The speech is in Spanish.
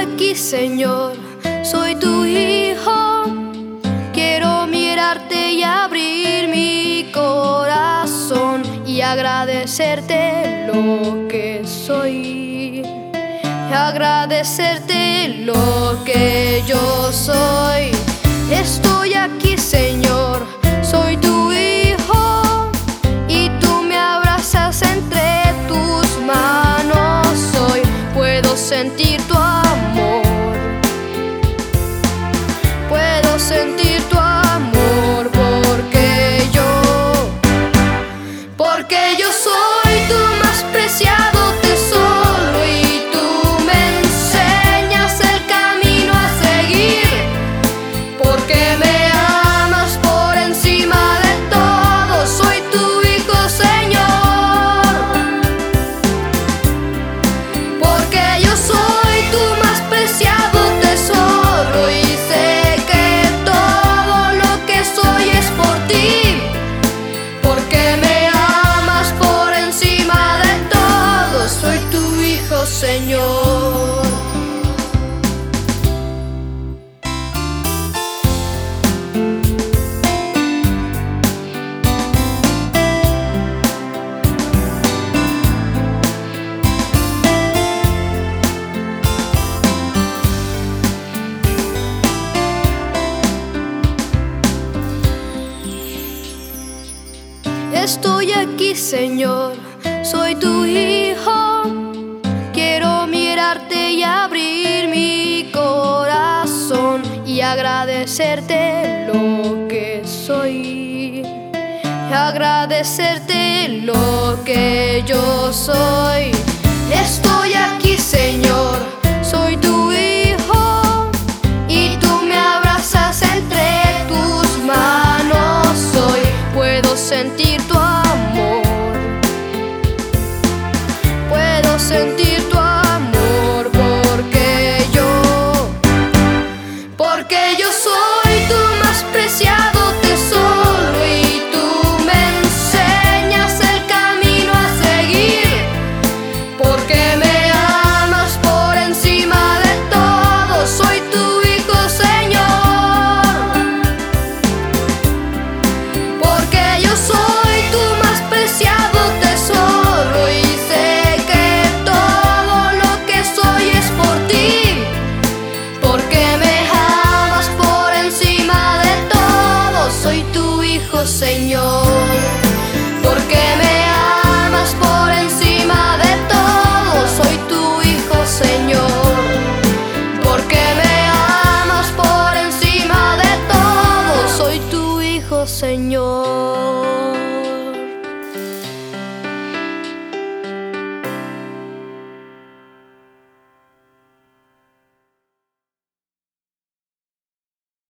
aquí, Señor, soy tu hijo. Quiero mirarte y abrir mi corazón y agradecerte lo que soy, agradecerte lo que yo soy. Estoy aquí, Señor, soy tu hijo y tú me abrazas entre tus manos. Hoy puedo sentir tu amor, puedo sentir tu amor, porque yo soy tu más preciado tesoro y tú me enseñas el camino a seguir, porque me amas por encima de todo. Soy tu hijo, Señor, porque yo soy tu más preciado tesoro y sé que todo lo que soy es por ti, porque me amas por encima de todo. Soy tu hijo, Señor. Estoy aquí, Señor, soy tu hijo. Quiero mirarte y abrir mi corazón y agradecerte lo que soy, agradecerte lo que yo soy. Estoy aquí, Señor, soy tu hijo y tú me abrazas entre tus manos. Hoy puedo sentir tu amor, puedo sentir